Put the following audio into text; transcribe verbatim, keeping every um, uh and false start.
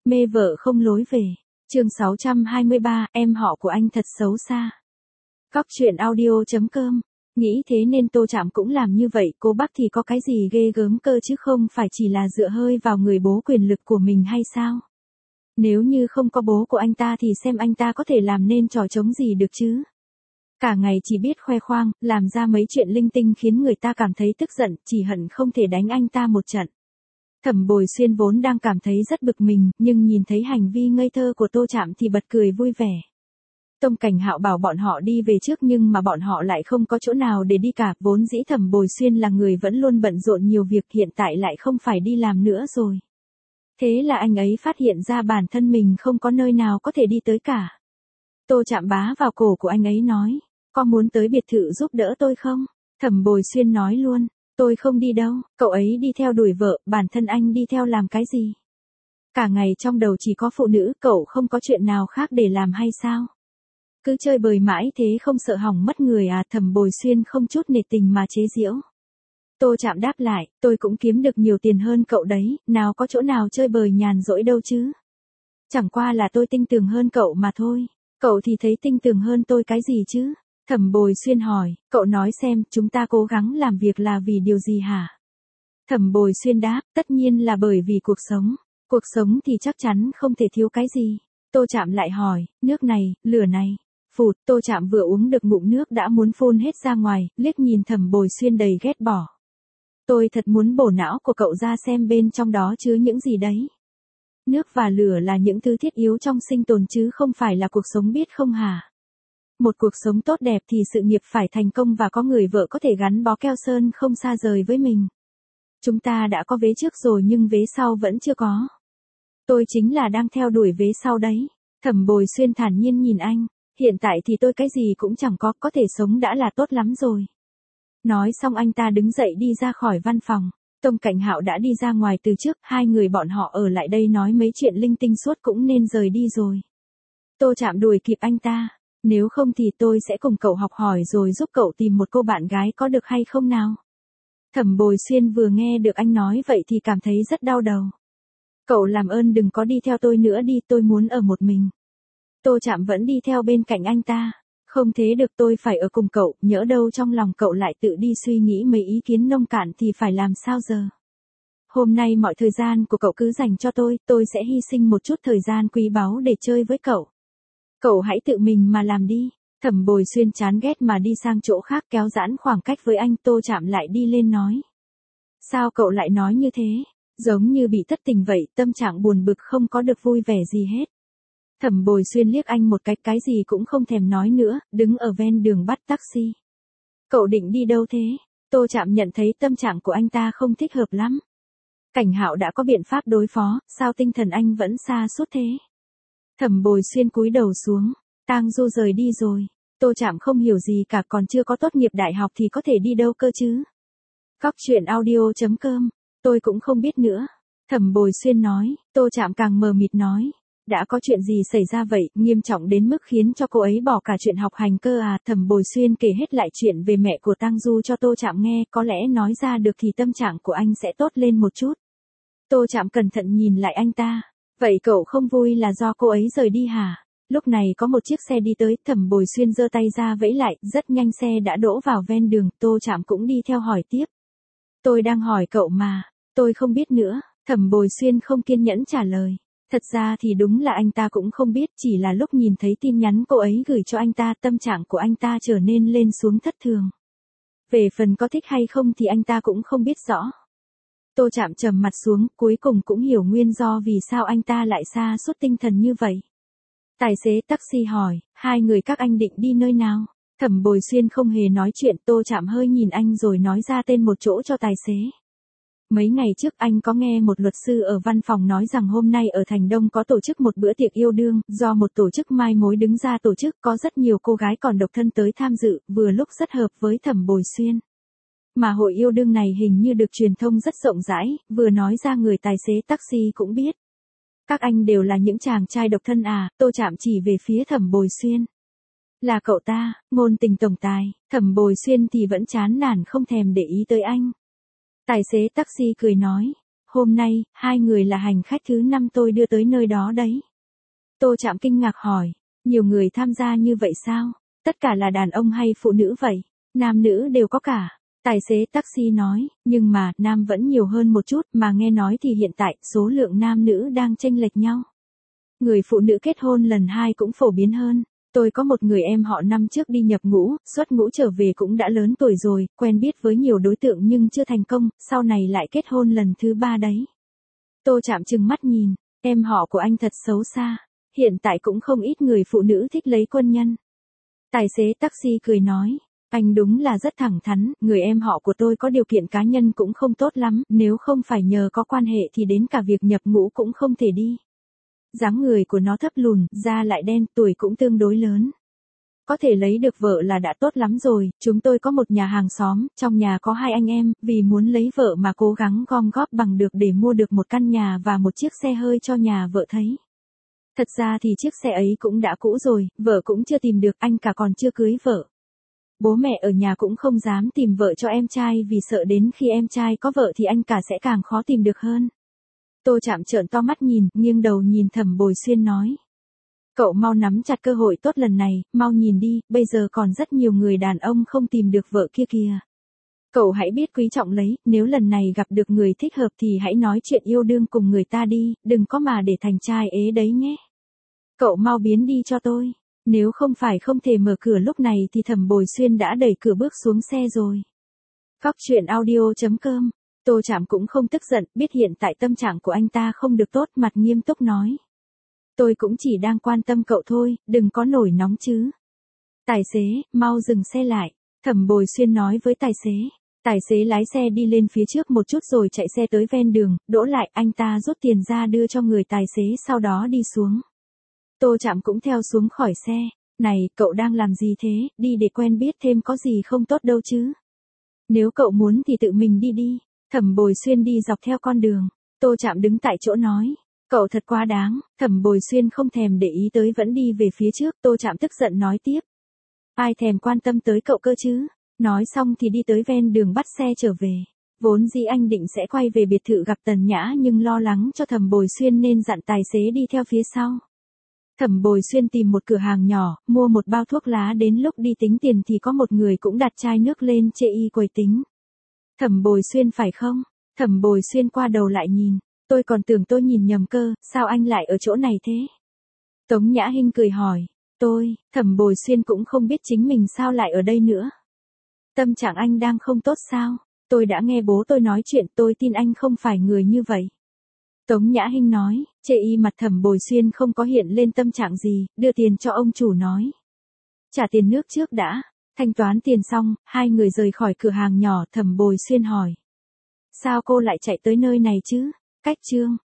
Mê vợ không lối về. Chương sáu trăm hai mươi ba, em họ của anh thật xấu xa. Góc truyện audio chấm com. Nghĩ thế nên Tô Trạm cũng làm như vậy, cô bác thì có cái gì ghê gớm cơ chứ không phải chỉ là dựa hơi vào người bố quyền lực của mình hay sao? Nếu như không có bố của anh ta thì xem anh ta có thể làm nên trò trống gì được chứ? Cả ngày chỉ biết khoe khoang, làm ra mấy chuyện linh tinh khiến người ta cảm thấy tức giận, chỉ hận không thể đánh anh ta một trận. Thẩm Bồi Xuyên vốn đang cảm thấy rất bực mình, nhưng nhìn thấy hành vi ngây thơ của Tô Trạm thì bật cười vui vẻ. Tông Cảnh Hạo bảo bọn họ đi về trước nhưng mà bọn họ lại không có chỗ nào để đi cả, vốn dĩ Thẩm Bồi Xuyên là người vẫn luôn bận rộn nhiều việc, hiện tại lại không phải đi làm nữa rồi. Thế là anh ấy phát hiện ra bản thân mình không có nơi nào có thể đi tới cả. Tô Trạm bá vào cổ của anh ấy nói, có muốn tới biệt thự giúp đỡ tôi không? Thẩm Bồi Xuyên nói luôn, tôi không đi đâu, cậu ấy đi theo đuổi vợ, bản thân anh đi theo làm cái gì? Cả ngày trong đầu chỉ có phụ nữ, cậu không có chuyện nào khác để làm hay sao? Cứ chơi bời mãi thế không sợ hỏng mất người à? Thẩm Bồi Xuyên không chút nể tình mà chế giễu. Tô Trạm đáp lại, tôi cũng kiếm được nhiều tiền hơn cậu đấy, nào có chỗ nào chơi bời nhàn rỗi đâu chứ. Chẳng qua là tôi tinh tường hơn cậu mà thôi. Cậu thì thấy tinh tường hơn tôi cái gì chứ? Thẩm Bồi Xuyên hỏi, cậu nói xem, chúng ta cố gắng làm việc là vì điều gì hả? Thẩm Bồi Xuyên đáp, tất nhiên là bởi vì cuộc sống. Cuộc sống thì chắc chắn không thể thiếu cái gì. Tô Trạm lại hỏi, nước này, lửa này. Phụt, Tô Trạm vừa uống được ngụm nước đã muốn phun hết ra ngoài, liếc nhìn Thẩm Bồi Xuyên đầy ghét bỏ. Tôi thật muốn bổ não của cậu ra xem bên trong đó chứa những gì đấy. Nước và lửa là những thứ thiết yếu trong sinh tồn chứ không phải là cuộc sống, biết không hả? Một cuộc sống tốt đẹp thì sự nghiệp phải thành công và có người vợ có thể gắn bó keo sơn không xa rời với mình. Chúng ta đã có vế trước rồi nhưng vế sau vẫn chưa có. Tôi chính là đang theo đuổi vế sau đấy. Thẩm Bồi Xuyên thản nhiên nhìn anh, hiện tại thì tôi cái gì cũng chẳng có, có thể sống đã là tốt lắm rồi. Nói xong anh ta đứng dậy đi ra khỏi văn phòng. Tông Cảnh Hạo đã đi ra ngoài từ trước, hai người bọn họ ở lại đây nói mấy chuyện linh tinh suốt cũng nên rời đi rồi. Tô Trạm đuổi kịp anh ta, nếu không thì tôi sẽ cùng cậu học hỏi rồi giúp cậu tìm một cô bạn gái có được hay không nào? Thẩm Bồi Xuyên vừa nghe được anh nói vậy thì cảm thấy rất đau đầu. Cậu làm ơn đừng có đi theo tôi nữa đi, tôi muốn ở một mình. Tô Trạm vẫn đi theo bên cạnh anh ta. Không thế được, tôi phải ở cùng cậu, nhỡ đâu trong lòng cậu lại tự đi suy nghĩ mấy ý kiến nông cạn thì phải làm sao giờ? Hôm nay mọi thời gian của cậu cứ dành cho tôi, tôi sẽ hy sinh một chút thời gian quý báu để chơi với cậu. Cậu hãy tự mình mà làm đi. Thẩm Bồi Xuyên chán ghét mà đi sang chỗ khác kéo giãn khoảng cách với anh. Tô Trạm lại đi lên nói. Sao cậu lại nói như thế? Giống như bị thất tình vậy, tâm trạng buồn bực không có được vui vẻ gì hết. Thẩm Bồi Xuyên liếc anh một cái, cái gì cũng không thèm nói nữa, đứng ở ven đường bắt taxi. Cậu định đi đâu thế? Tô Trạm nhận thấy tâm trạng của anh ta không thích hợp lắm. Cảnh Hạo đã có biện pháp đối phó, sao tinh thần anh vẫn sa sút thế? Thẩm Bồi Xuyên cúi đầu xuống, Tang Du rời đi rồi. Tô Trạm không hiểu gì cả, còn chưa có tốt nghiệp đại học thì có thể đi đâu cơ chứ? Góc truyện audio chấm com, tôi cũng không biết nữa. Thẩm Bồi Xuyên nói. Tô Trạm càng mờ mịt nói. Đã có chuyện gì xảy ra vậy, nghiêm trọng đến mức khiến cho cô ấy bỏ cả chuyện học hành cơ à? Thẩm Bồi Xuyên kể hết lại chuyện về mẹ của Tang Du cho Tô Trạm nghe, có lẽ nói ra được thì tâm trạng của anh sẽ tốt lên một chút. Tô Trạm cẩn thận nhìn lại anh ta. Vậy cậu không vui là do cô ấy rời đi hả? Lúc này có một chiếc xe đi tới, Thẩm Bồi Xuyên giơ tay ra vẫy lại, rất nhanh xe đã đỗ vào ven đường, Tô Trạm cũng đi theo hỏi tiếp. Tôi đang hỏi cậu mà, tôi không biết nữa. Thẩm Bồi Xuyên không kiên nhẫn trả lời. Thật ra thì đúng là anh ta cũng không biết, chỉ là lúc nhìn thấy tin nhắn cô ấy gửi cho anh ta, tâm trạng của anh ta trở nên lên xuống thất thường. Về phần có thích hay không thì anh ta cũng không biết rõ. Tô Trạm trầm mặt xuống, cuối cùng cũng hiểu nguyên do vì sao anh ta lại sa sút tinh thần như vậy. Tài xế taxi hỏi, hai người các anh định đi nơi nào? Thẩm Bồi Xuyên không hề nói chuyện, Tô Trạm hơi nhìn anh rồi nói ra tên một chỗ cho tài xế. Mấy ngày trước anh có nghe một luật sư ở văn phòng nói rằng hôm nay ở Thành Đông có tổ chức một bữa tiệc yêu đương, do một tổ chức mai mối đứng ra tổ chức, có rất nhiều cô gái còn độc thân tới tham dự, vừa lúc rất hợp với Thẩm Bồi Xuyên. Mà hội yêu đương này hình như được truyền thông rất rộng rãi, vừa nói ra người tài xế taxi cũng biết. Các anh đều là những chàng trai độc thân à? Tô Trạm chỉ về phía Thẩm Bồi Xuyên. Là cậu ta, ngôn tình tổng tài. Thẩm Bồi Xuyên thì vẫn chán nản không thèm để ý tới anh. Tài xế taxi cười nói, Hôm nay, hai người là hành khách thứ năm tôi đưa tới nơi đó đấy. Tô Trạm kinh ngạc hỏi, nhiều người tham gia như vậy sao? Tất cả là đàn ông hay phụ nữ vậy? Nam nữ đều có cả. Tài xế taxi nói, nhưng mà, nam vẫn nhiều hơn một chút, mà nghe nói thì hiện tại, số lượng nam nữ đang chênh lệch nhau. Người phụ nữ kết hôn lần hai cũng phổ biến hơn. Tôi có một người em họ năm trước đi nhập ngũ, xuất ngũ trở về cũng đã lớn tuổi rồi, quen biết với nhiều đối tượng nhưng chưa thành công, sau này lại kết hôn lần thứ ba đấy. Tô Trạm trừng mắt nhìn, em họ của anh thật xấu xa. Hiện tại cũng không ít người phụ nữ thích lấy quân nhân. Tài xế taxi cười nói, anh đúng là rất thẳng thắn, người em họ của tôi có điều kiện cá nhân cũng không tốt lắm, nếu không phải nhờ có quan hệ thì đến cả việc nhập ngũ cũng không thể đi. Dáng người của nó thấp lùn, da lại đen, tuổi cũng tương đối lớn. Có thể lấy được vợ là đã tốt lắm rồi, chúng tôi có một nhà hàng xóm, trong nhà có hai anh em, vì muốn lấy vợ mà cố gắng gom góp bằng được để mua được một căn nhà và một chiếc xe hơi cho nhà vợ thấy. Thật ra thì chiếc xe ấy cũng đã cũ rồi, vợ cũng chưa tìm được, anh cả còn chưa cưới vợ. Bố mẹ ở nhà cũng không dám tìm vợ cho em trai vì sợ đến khi em trai có vợ thì anh cả sẽ càng khó tìm được hơn. Tô Trạm trợn to mắt nhìn, nghiêng đầu nhìn Thẩm Bồi Xuyên nói. Cậu mau nắm chặt cơ hội tốt lần này, mau nhìn đi, bây giờ còn rất nhiều người đàn ông không tìm được vợ kia kìa. Cậu hãy biết quý trọng lấy, nếu lần này gặp được người thích hợp thì hãy nói chuyện yêu đương cùng người ta đi, đừng có mà để thành trai ế đấy nhé. Cậu mau biến đi cho tôi, nếu không phải không thể mở cửa lúc này thì Thẩm Bồi Xuyên đã đẩy cửa bước xuống xe rồi. Cóc truyện audio chấm com. Tô Trạm cũng không tức giận, biết hiện tại tâm trạng của anh ta không được tốt, mặt nghiêm túc nói. Tôi cũng chỉ đang quan tâm cậu thôi, đừng có nổi nóng chứ. Tài xế, mau dừng xe lại, Thẩm Bồi Xuyên nói với tài xế. Tài xế lái xe đi lên phía trước một chút rồi chạy xe tới ven đường, đỗ lại, anh ta rút tiền ra đưa cho người tài xế sau đó đi xuống. Tô Trạm cũng theo xuống khỏi xe. Này, cậu đang làm gì thế, đi để quen biết thêm có gì không tốt đâu chứ. Nếu cậu muốn thì tự mình đi đi. Thẩm Bồi Xuyên đi dọc theo con đường. Tô Trạm đứng tại chỗ nói. Cậu thật quá đáng. Thẩm Bồi Xuyên không thèm để ý tới vẫn đi về phía trước. Tô Trạm tức giận nói tiếp. Ai thèm quan tâm tới cậu cơ chứ. Nói xong thì đi tới ven đường bắt xe trở về. Vốn dĩ anh định sẽ quay về biệt thự gặp Tần Nhã nhưng lo lắng cho Thẩm Bồi Xuyên nên dặn tài xế đi theo phía sau. Thẩm Bồi Xuyên tìm một cửa hàng nhỏ, mua một bao thuốc lá, đến lúc đi tính tiền thì có một người cũng đặt chai nước lên chê y quầy tính. Thẩm Bồi Xuyên phải không? Thẩm Bồi Xuyên qua đầu lại nhìn, tôi còn tưởng tôi nhìn nhầm cơ, sao anh lại ở chỗ này thế? Tống Nhã Hinh cười hỏi, tôi, Thẩm Bồi Xuyên cũng không biết chính mình sao lại ở đây nữa. Tâm trạng anh đang không tốt sao? Tôi đã nghe bố tôi nói chuyện, tôi tin anh không phải người như vậy. Tống Nhã Hinh nói, chê y mặt Thẩm Bồi Xuyên không có hiện lên tâm trạng gì, đưa tiền cho ông chủ nói. Trả tiền nước trước đã, thanh toán tiền xong, hai người rời khỏi cửa hàng nhỏ. Thẩm Bồi Xuyên hỏi. Sao cô lại chạy tới nơi này chứ? Cách Trương,